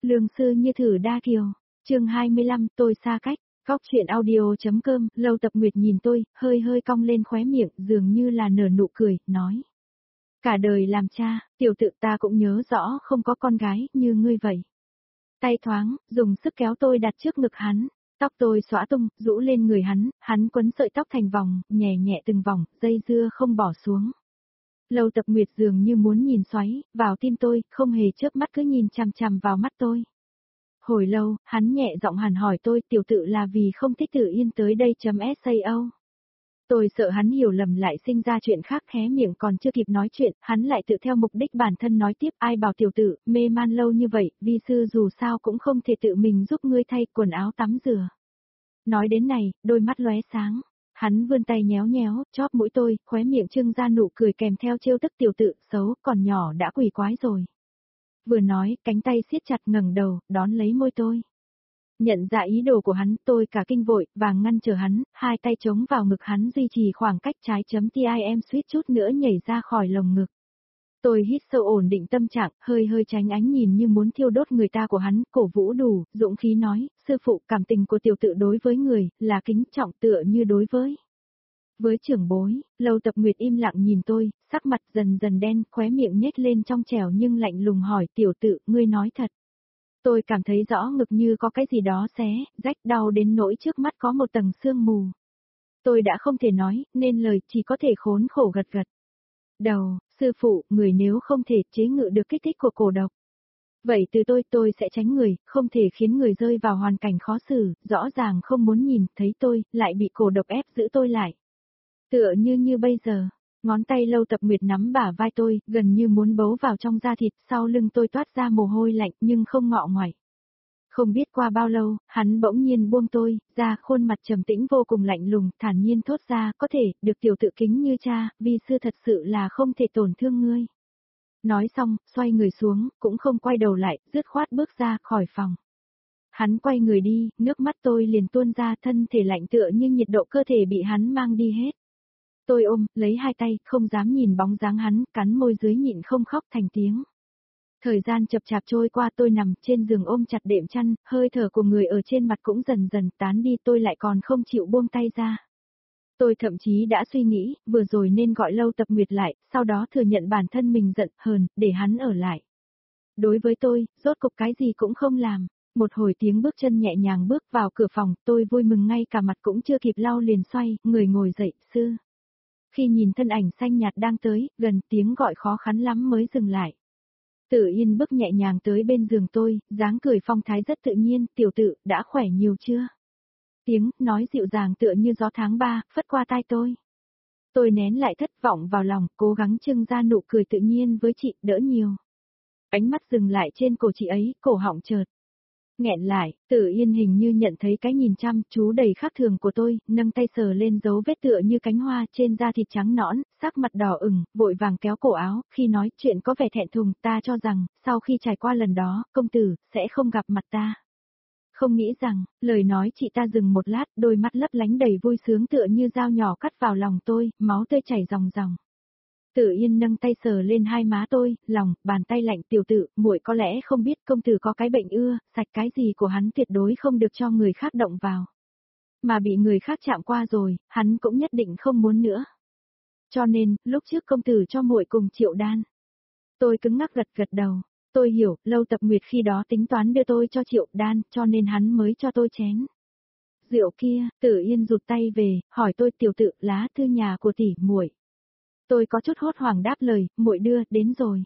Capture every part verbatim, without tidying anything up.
Lương sư như thử đa kiều. Chương hai mươi lăm, tôi xa cách. Góc chuyện audio.com, Lâu Tập Nguyệt nhìn tôi, hơi hơi cong lên khóe miệng, dường như là nở nụ cười, nói. Cả đời làm cha, tiểu tự ta cũng nhớ rõ không có con gái như ngươi vậy. Tay thoáng, dùng sức kéo tôi đặt trước ngực hắn. Tóc tôi xõa tung, rũ lên người hắn, hắn quấn sợi tóc thành vòng, nhẹ nhẹ từng vòng, dây dưa không bỏ xuống. Lâu Tập Nguyệt dường như muốn nhìn xoáy, vào tim tôi, không hề chớp mắt cứ nhìn chằm chằm vào mắt tôi. Hồi lâu, hắn nhẹ giọng hẳn hỏi tôi tiểu tự là vì không thích Tự Yên tới đây chấm sao. Tôi sợ hắn hiểu lầm lại sinh ra chuyện khác hé miệng còn chưa kịp nói chuyện, hắn lại tự theo mục đích bản thân nói tiếp ai bảo tiểu tự, mê man lâu như vậy, vi sư dù sao cũng không thể tự mình giúp ngươi thay quần áo tắm rửa. Nói đến này, đôi mắt lóe sáng, hắn vươn tay nhéo nhéo, chóp mũi tôi, khóe miệng trưng ra nụ cười kèm theo trêu tức tiểu tự, xấu, còn nhỏ đã quỷ quái rồi. Vừa nói, cánh tay siết chặt ngẩng đầu, đón lấy môi tôi. Nhận ra ý đồ của hắn, tôi cả kinh vội, vàng ngăn trở hắn, hai tay chống vào ngực hắn duy trì khoảng cách trái chấm tim suýt chút nữa nhảy ra khỏi lồng ngực. Tôi hít sâu ổn định tâm trạng, hơi hơi tránh ánh nhìn như muốn thiêu đốt người ta của hắn, cổ vũ đủ, dũng khí nói, sư phụ cảm tình của tiểu tự đối với người, là kính trọng tựa như đối với. Với trưởng bối, Lâu Tập Nguyệt im lặng nhìn tôi, sắc mặt dần dần đen, khóe miệng nhếch lên trong trẻo nhưng lạnh lùng hỏi tiểu tự, ngươi nói thật. Tôi cảm thấy rõ ngực như có cái gì đó xé, rách đau đến nỗi trước mắt có một tầng sương mù. Tôi đã không thể nói, nên lời chỉ có thể khốn khổ gật gật. Đầu, sư phụ, người nếu không thể chế ngự được kích thích của cổ độc. Vậy từ tôi tôi sẽ tránh người, không thể khiến người rơi vào hoàn cảnh khó xử, rõ ràng không muốn nhìn thấy tôi, lại bị cổ độc ép giữ tôi lại. Tựa như như bây giờ, ngón tay Lâu Tập Nguyệt nắm bả vai tôi, gần như muốn bấu vào trong da thịt, sau lưng tôi toát ra mồ hôi lạnh nhưng không ngọ ngoại. Không biết qua bao lâu, hắn bỗng nhiên buông tôi, ra khuôn mặt trầm tĩnh vô cùng lạnh lùng, thản nhiên thốt ra, có thể, được tiểu tự kính như cha, vi sư thật sự là không thể tổn thương ngươi. Nói xong, xoay người xuống, cũng không quay đầu lại, dứt khoát bước ra khỏi phòng. Hắn quay người đi, nước mắt tôi liền tuôn ra, thân thể lạnh tựa như nhiệt độ cơ thể bị hắn mang đi hết. Tôi ôm, lấy hai tay, không dám nhìn bóng dáng hắn, cắn môi dưới nhịn không khóc thành tiếng. Thời gian chập chạp trôi qua tôi nằm trên giường ôm chặt đệm chăn, hơi thở của người ở trên mặt cũng dần dần tán đi tôi lại còn không chịu buông tay ra. Tôi thậm chí đã suy nghĩ, vừa rồi nên gọi Lâu Tập Nguyệt lại, sau đó thừa nhận bản thân mình giận hờn, để hắn ở lại. Đối với tôi, rốt cục cái gì cũng không làm. Một hồi tiếng bước chân nhẹ nhàng bước vào cửa phòng, tôi vui mừng ngay cả mặt cũng chưa kịp lau liền xoay, người ngồi dậy, sư. Khi nhìn thân ảnh xanh nhạt đang tới, gần tiếng gọi khó khăn lắm mới dừng lại. Tự Yên bước nhẹ nhàng tới bên giường tôi, dáng cười phong thái rất tự nhiên, tiểu tự, đã khỏe nhiều chưa? Tiếng, nói dịu dàng tựa như gió tháng ba, phất qua tai tôi. Tôi nén lại thất vọng vào lòng, cố gắng trưng ra nụ cười tự nhiên với chị, đỡ nhiều. Ánh mắt dừng lại trên cổ chị ấy, cổ họng chợt nghẹn lại, Tự Yên hình như nhận thấy cái nhìn chăm chú đầy khác thường của tôi, nâng tay sờ lên dấu vết tựa như cánh hoa trên da thịt trắng nõn, sắc mặt đỏ ửng, vội vàng kéo cổ áo, khi nói chuyện có vẻ thẹn thùng, ta cho rằng, sau khi trải qua lần đó, công tử, sẽ không gặp mặt ta. Không nghĩ rằng, lời nói chị ta dừng một lát, đôi mắt lấp lánh đầy vui sướng tựa như dao nhỏ cắt vào lòng tôi, máu tươi chảy ròng ròng. Tự Yên nâng tay sờ lên hai má tôi, lòng, bàn tay lạnh tiểu tự, muội có lẽ không biết công tử có cái bệnh ưa, sạch cái gì của hắn tuyệt đối không được cho người khác động vào. Mà bị người khác chạm qua rồi, hắn cũng nhất định không muốn nữa. Cho nên, lúc trước công tử cho muội cùng Triệu Đan. Tôi cứng ngắc gật gật đầu, tôi hiểu, Lâu Tập Nguyệt khi đó tính toán đưa tôi cho Triệu Đan, cho nên hắn mới cho tôi chén. Rượu kia, Tự Yên rụt tay về, hỏi tôi tiểu tự, lá thư nhà của tỷ muội. Tôi có chút hốt hoảng đáp lời, muội đưa, đến rồi.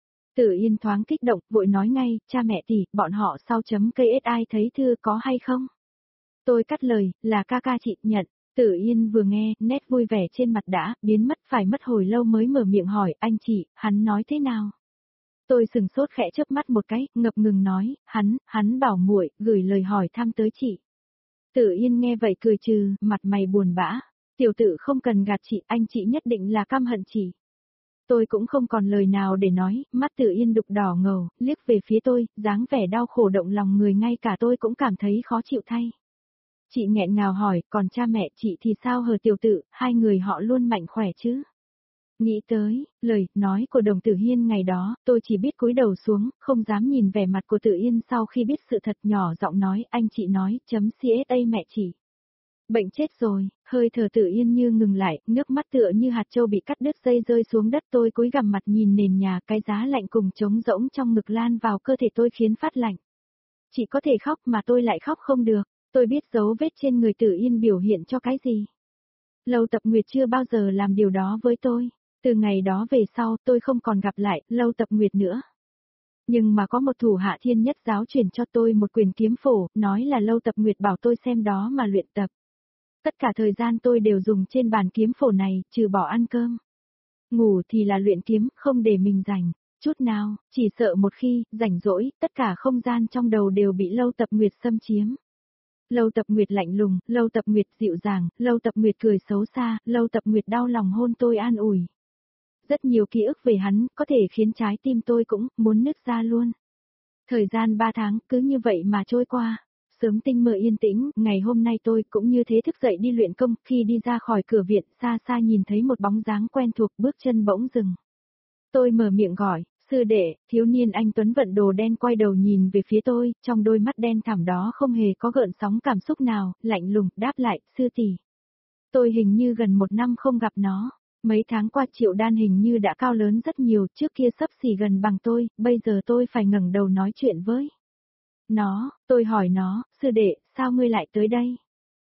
Tự Yên thoáng kích động, vội nói ngay, cha mẹ tỷ, bọn họ sau chấm cây ét ai thấy thư có hay không? Tôi cắt lời, là ca ca chị, nhận. Tự Yên vừa nghe, nét vui vẻ trên mặt đã, biến mất phải mất hồi lâu mới mở miệng hỏi, anh chị, hắn nói thế nào? Tôi sừng sốt khẽ chớp mắt một cái, ngập ngừng nói, hắn, hắn bảo muội, gửi lời hỏi thăm tới chị. Tự Yên nghe vậy cười trừ, mặt mày buồn bã. Tiểu tự không cần gạt chị, anh chị nhất định là căm hận chị. Tôi cũng không còn lời nào để nói, mắt Tự Yên đục đỏ ngầu, liếc về phía tôi, dáng vẻ đau khổ động lòng người ngay cả tôi cũng cảm thấy khó chịu thay. Chị nghẹn ngào hỏi, còn cha mẹ chị thì sao hờ tiểu tự, hai người họ luôn mạnh khỏe chứ? Nghĩ tới, lời, nói của đồng tử Hiên ngày đó, tôi chỉ biết cúi đầu xuống, không dám nhìn vẻ mặt của Tử Yên sau khi biết sự thật nhỏ giọng nói, anh chị nói, chấm ca mẹ chị. Bệnh chết rồi, hơi thở Tử Yên như ngừng lại, nước mắt tựa như hạt châu bị cắt đứt dây rơi xuống đất tôi cúi gằm mặt nhìn nền nhà cái giá lạnh cùng trống rỗng trong ngực lan vào cơ thể tôi khiến phát lạnh. Chị có thể khóc mà tôi lại khóc không được, tôi biết dấu vết trên người Tử Yên biểu hiện cho cái gì. Lâu Tập Nguyệt chưa bao giờ làm điều đó với tôi. Từ ngày đó về sau tôi không còn gặp lại Lâu Tập Nguyệt nữa. Nhưng mà có một thủ hạ thiên nhất giáo truyền cho tôi một quyền kiếm phổ, nói là Lâu Tập Nguyệt bảo tôi xem đó mà luyện tập. Tất cả thời gian tôi đều dùng trên bàn kiếm phổ này, trừ bỏ ăn cơm. Ngủ thì là luyện kiếm, không để mình rảnh, chút nào, chỉ sợ một khi, rảnh rỗi, tất cả không gian trong đầu đều bị Lâu Tập Nguyệt xâm chiếm. Lâu Tập Nguyệt lạnh lùng, Lâu Tập Nguyệt dịu dàng, Lâu Tập Nguyệt cười xấu xa, Lâu Tập Nguyệt đau lòng hôn tôi an ủi. Rất nhiều ký ức về hắn, có thể khiến trái tim tôi cũng muốn nứt ra luôn. Thời gian ba tháng cứ như vậy mà trôi qua. Sớm tinh mơ yên tĩnh, ngày hôm nay tôi cũng như thế thức dậy đi luyện công, khi đi ra khỏi cửa viện, xa xa nhìn thấy một bóng dáng quen thuộc, bước chân bỗng dừng. Tôi mở miệng gọi, sư đệ, thiếu niên anh Tuấn vận đồ đen quay đầu nhìn về phía tôi, trong đôi mắt đen thẳm đó không hề có gợn sóng cảm xúc nào, lạnh lùng, đáp lại, sư tỷ. Tôi hình như gần một năm không gặp nó. Mấy tháng qua Triệu Đan hình như đã cao lớn rất nhiều, trước kia xấp xỉ gần bằng tôi, bây giờ tôi phải ngẩng đầu nói chuyện với nó. Tôi hỏi nó, sư đệ, sao ngươi lại tới đây?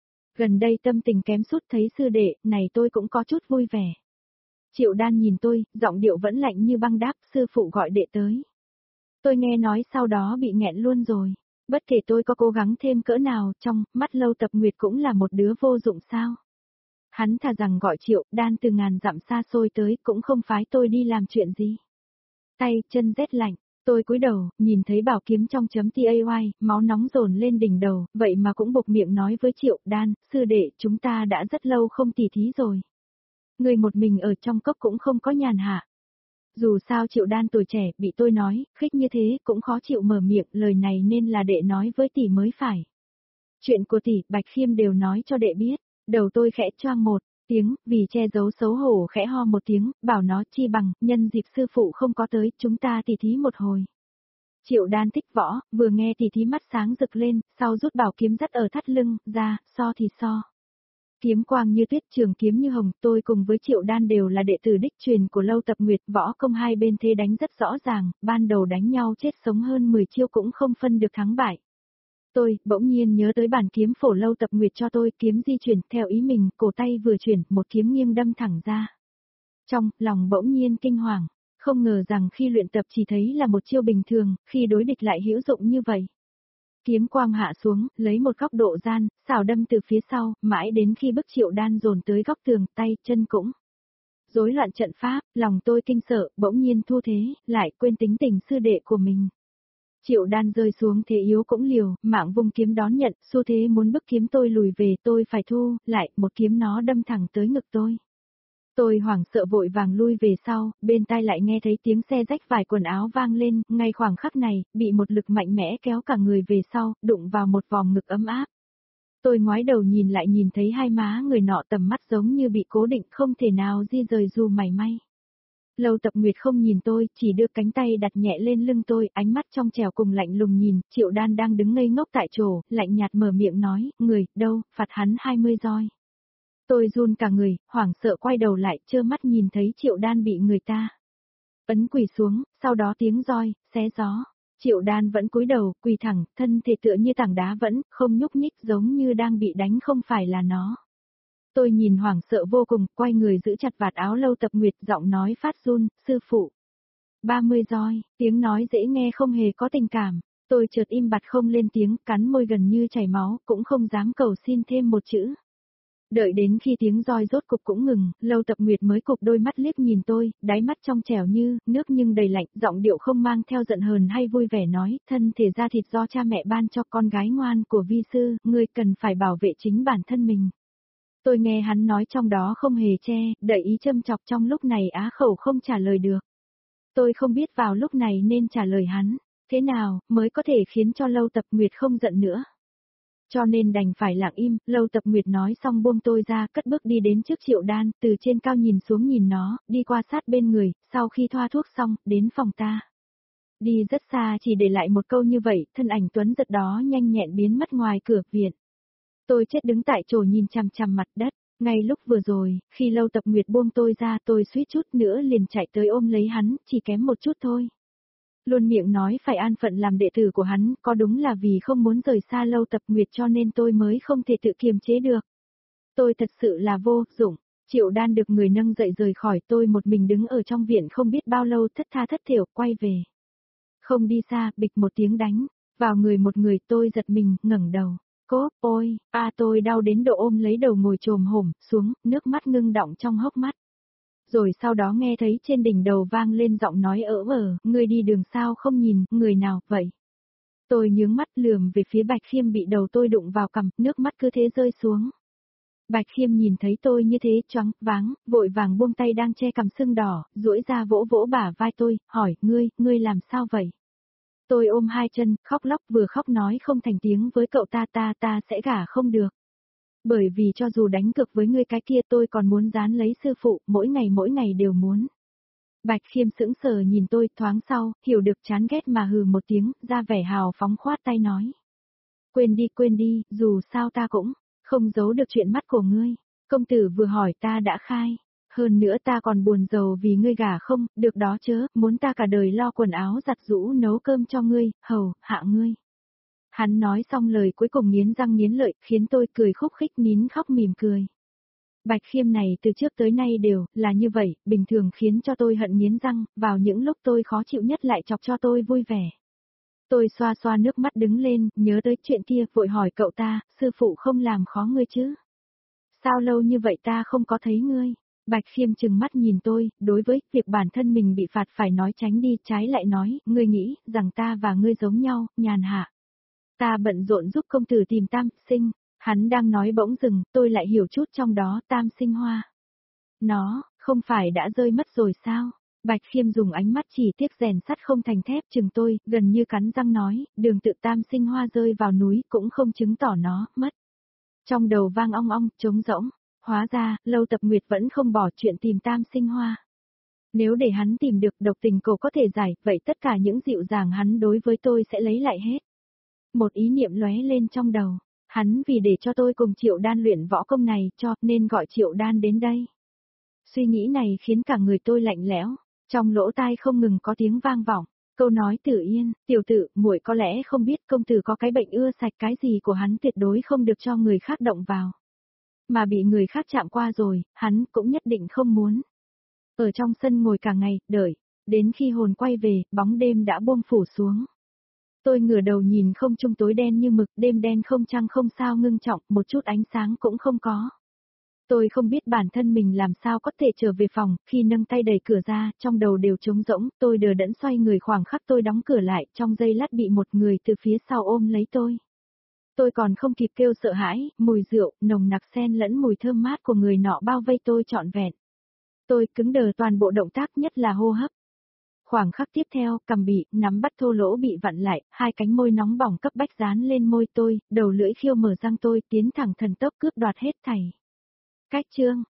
Gần đây tâm tình kém sút thấy sư đệ, này tôi cũng có chút vui vẻ. Triệu Đan nhìn tôi, giọng điệu vẫn lạnh như băng đáp, sư phụ gọi đệ tới. Tôi nghe nói sau đó bị nghẹn luôn rồi. Bất kể tôi có cố gắng thêm cỡ nào, trong mắt Lâu Tập Nguyệt cũng là một đứa vô dụng sao. Hắn thà rằng gọi Triệu Đan từ ngàn dặm xa xôi tới cũng không phái tôi đi làm chuyện gì. Tay, chân rét lạnh, tôi cúi đầu, nhìn thấy bảo kiếm trong chấm tay, máu nóng dồn lên đỉnh đầu, vậy mà cũng buộc miệng nói với Triệu Đan, sư đệ, chúng ta đã rất lâu không tỉ thí rồi. Người một mình ở trong cốc cũng không có nhàn hạ. Dù sao Triệu Đan tuổi trẻ, bị tôi nói, khích như thế cũng khó chịu mở miệng, lời này nên là đệ nói với tỷ mới phải. Chuyện của tỷ, Bạch Khiêm đều nói cho đệ biết. Đầu tôi khẽ choang một tiếng, vì che giấu xấu hổ khẽ ho một tiếng, bảo nó chi bằng, nhân dịp sư phụ không có tới, chúng ta tỉ thí một hồi. Triệu Đan thích võ, vừa nghe tỉ thí mắt sáng rực lên, sau rút bảo kiếm dắt ở thắt lưng, ra, so thì so. Kiếm quang như tuyết, trường kiếm như hồng, tôi cùng với Triệu Đan đều là đệ tử đích truyền của Lâu Tập Nguyệt, võ công hai bên thế đánh rất rõ ràng, ban đầu đánh nhau chết sống hơn mười chiêu cũng không phân được thắng bại. Tôi, bỗng nhiên nhớ tới bản kiếm phổ Lâu Tập Nguyệt cho tôi, kiếm di chuyển, theo ý mình, cổ tay vừa chuyển, một kiếm nghiêng đâm thẳng ra. Trong, lòng bỗng nhiên kinh hoàng, không ngờ rằng khi luyện tập chỉ thấy là một chiêu bình thường, khi đối địch lại hữu dụng như vậy. Kiếm quang hạ xuống, lấy một góc độ gian, xảo đâm từ phía sau, mãi đến khi bức Triệu Đan dồn tới góc tường, tay, chân cũng rối loạn trận pháp, lòng tôi kinh sợ, bỗng nhiên thu thế, lại quên tính tình sư đệ của mình. Triệu Đan rơi xuống thế yếu cũng liều, mạng vung kiếm đón nhận, xu thế muốn bức kiếm tôi lùi về, tôi phải thu, lại, một kiếm nó đâm thẳng tới ngực tôi. Tôi hoảng sợ vội vàng lui về sau, bên tai lại nghe thấy tiếng xe rách vải quần áo vang lên, ngay khoảng khắc này, bị một lực mạnh mẽ kéo cả người về sau, đụng vào một vòng ngực ấm áp. Tôi ngoái đầu nhìn lại nhìn thấy hai má người nọ tầm mắt giống như bị cố định không thể nào di rời dù mảy may. Lâu Tập Nguyệt không nhìn tôi, chỉ đưa cánh tay đặt nhẹ lên lưng tôi, ánh mắt trong trẻo cùng lạnh lùng nhìn, Triệu Đan đang đứng ngây ngốc tại chỗ, lạnh nhạt mở miệng nói, người, đâu, phạt hắn hai mươi roi. Tôi run cả người, hoảng sợ quay đầu lại, trơ mắt nhìn thấy Triệu Đan bị người ta ấn quỳ xuống, sau đó tiếng roi, xé gió. Triệu Đan vẫn cúi đầu, quỳ thẳng, thân thể tựa như tảng đá vẫn, không nhúc nhích giống như đang bị đánh không phải là nó. Tôi nhìn hoảng sợ vô cùng, quay người giữ chặt vạt áo Lâu Tập Nguyệt, giọng nói phát run, sư phụ. ba mươi roi, tiếng nói dễ nghe không hề có tình cảm. Tôi chợt im bặt không lên tiếng, cắn môi gần như chảy máu, cũng không dám cầu xin thêm một chữ. Đợi đến khi tiếng roi rốt cục cũng ngừng, Lâu Tập Nguyệt mới cụp đôi mắt liếc nhìn tôi, đáy mắt trong trẻo như nước nhưng đầy lạnh, giọng điệu không mang theo giận hờn hay vui vẻ nói, thân thể da thịt do cha mẹ ban cho con gái ngoan của vi sư, ngươi cần phải bảo vệ chính bản thân mình. Tôi nghe hắn nói trong đó không hề che, đợi ý châm chọc trong lúc này á khẩu không trả lời được. Tôi không biết vào lúc này nên trả lời hắn, thế nào mới có thể khiến cho Lâu Tập Nguyệt không giận nữa. Cho nên đành phải lặng im, Lâu Tập Nguyệt nói xong buông tôi ra, cất bước đi đến trước Triệu Đan, từ trên cao nhìn xuống nhìn nó, đi qua sát bên người, sau khi thoa thuốc xong, đến phòng ta. Đi rất xa chỉ để lại một câu như vậy, thân ảnh tuấn giật đó nhanh nhẹn biến mất ngoài cửa viện. Tôi chết đứng tại chỗ nhìn chằm chằm mặt đất, ngay lúc vừa rồi, khi Lâu Tập Nguyệt buông tôi ra tôi suýt chút nữa liền chạy tới ôm lấy hắn, chỉ kém một chút thôi. Luôn miệng nói phải an phận làm đệ tử của hắn, có đúng là vì không muốn rời xa Lâu Tập Nguyệt cho nên tôi mới không thể tự kiềm chế được. Tôi thật sự là vô dụng. Triệu Đan được người nâng dậy rời khỏi, tôi một mình đứng ở trong viện không biết bao lâu, thất tha thất thểu quay về. Không đi xa, bịch một tiếng đánh vào người một người, tôi giật mình, ngẩng đầu. Cốp, ôi, a tôi đau đến độ ôm lấy đầu ngồi chồm hổm xuống, nước mắt ngưng đọng trong hốc mắt. Rồi sau đó nghe thấy trên đỉnh đầu vang lên giọng nói ỡ ở, người đi đường sao không nhìn, người nào, vậy? Tôi nhướng mắt lườm về phía Bạch Khiêm bị đầu tôi đụng vào cằm, nước mắt cứ thế rơi xuống. Bạch Khiêm nhìn thấy tôi như thế choáng váng, vội vàng buông tay đang che cằm sưng đỏ, duỗi ra vỗ vỗ bả vai tôi, hỏi, ngươi, ngươi làm sao vậy? Tôi ôm hai chân, khóc lóc vừa khóc nói không thành tiếng với cậu ta ta ta sẽ gả không được. Bởi vì cho dù đánh cược với ngươi cái kia tôi còn muốn dán lấy sư phụ, mỗi ngày mỗi ngày đều muốn. Bạch Khiêm sững sờ nhìn tôi thoáng sau, hiểu được chán ghét mà hừ một tiếng, ra vẻ hào phóng khoát tay nói. Quên đi quên đi, dù sao ta cũng không giấu được chuyện mắt của ngươi. Công tử vừa hỏi ta đã khai. Hơn nữa ta còn buồn rầu vì ngươi gả không, được đó chớ, muốn ta cả đời lo quần áo giặt giũ nấu cơm cho ngươi, hầu, hạ ngươi. Hắn nói xong lời cuối cùng nghiến răng nghiến lợi, khiến tôi cười khúc khích nín khóc mỉm cười. Bạch Khiêm này từ trước tới nay đều là như vậy, bình thường khiến cho tôi hận nghiến răng, vào những lúc tôi khó chịu nhất lại chọc cho tôi vui vẻ. Tôi xoa xoa nước mắt đứng lên, nhớ tới chuyện kia, vội hỏi cậu ta, sư phụ không làm khó ngươi chứ? Sao lâu như vậy ta không có thấy ngươi? Bạch Khiêm trừng mắt nhìn tôi, đối với việc bản thân mình bị phạt phải nói tránh đi, trái lại nói, ngươi nghĩ rằng ta và ngươi giống nhau, nhàn hạ. Ta bận rộn giúp công tử tìm tam sinh, hắn đang nói bỗng dừng, tôi lại hiểu chút trong đó, tam sinh hoa. Nó, không phải đã rơi mất rồi sao? Bạch Khiêm dùng ánh mắt chỉ tiếc rèn sắt không thành thép chừng tôi, gần như cắn răng nói, đường tự tam sinh hoa rơi vào núi cũng không chứng tỏ nó, mất. Trong đầu vang ong ong, trống rỗng, hóa ra, Lâu Tập Nguyệt vẫn không bỏ chuyện tìm tam sinh hoa. Nếu để hắn tìm được độc tình cổ có thể giải, vậy tất cả những dịu dàng hắn đối với tôi sẽ lấy lại hết. Một ý niệm lóe lên trong đầu, hắn vì để cho tôi cùng Triệu Đan luyện võ công này cho nên gọi Triệu Đan đến đây. Suy nghĩ này khiến cả người tôi lạnh lẽo, trong lỗ tai không ngừng có tiếng vang vọng, câu nói Tử Yên, tiểu tử, muội có lẽ không biết công tử có cái bệnh ưa sạch cái gì của hắn tuyệt đối không được cho người khác động vào. Mà bị người khác chạm qua rồi, hắn cũng nhất định không muốn. Ở trong sân ngồi cả ngày, đợi, đến khi hồn quay về, bóng đêm đã buông phủ xuống. Tôi ngửa đầu nhìn không trung tối đen như mực, đêm đen không trăng không sao ngưng trọng, một chút ánh sáng cũng không có. Tôi không biết bản thân mình làm sao có thể trở về phòng, khi nâng tay đẩy cửa ra, trong đầu đều trống rỗng, tôi đờ đẫn xoay người khoảng khắc tôi đóng cửa lại, trong giây lát bị một người từ phía sau ôm lấy tôi. Tôi còn không kịp kêu sợ hãi, mùi rượu, nồng nặc xen lẫn mùi thơm mát của người nọ bao vây tôi trọn vẹn. Tôi cứng đờ toàn bộ động tác nhất là hô hấp. Khoảng khắc tiếp theo, cằm bị, nắm bắt thô lỗ bị vặn lại, hai cánh môi nóng bỏng cấp bách dán lên môi tôi, đầu lưỡi khiêu mở răng tôi tiến thẳng thần tốc cướp đoạt hết thảy. Cách chương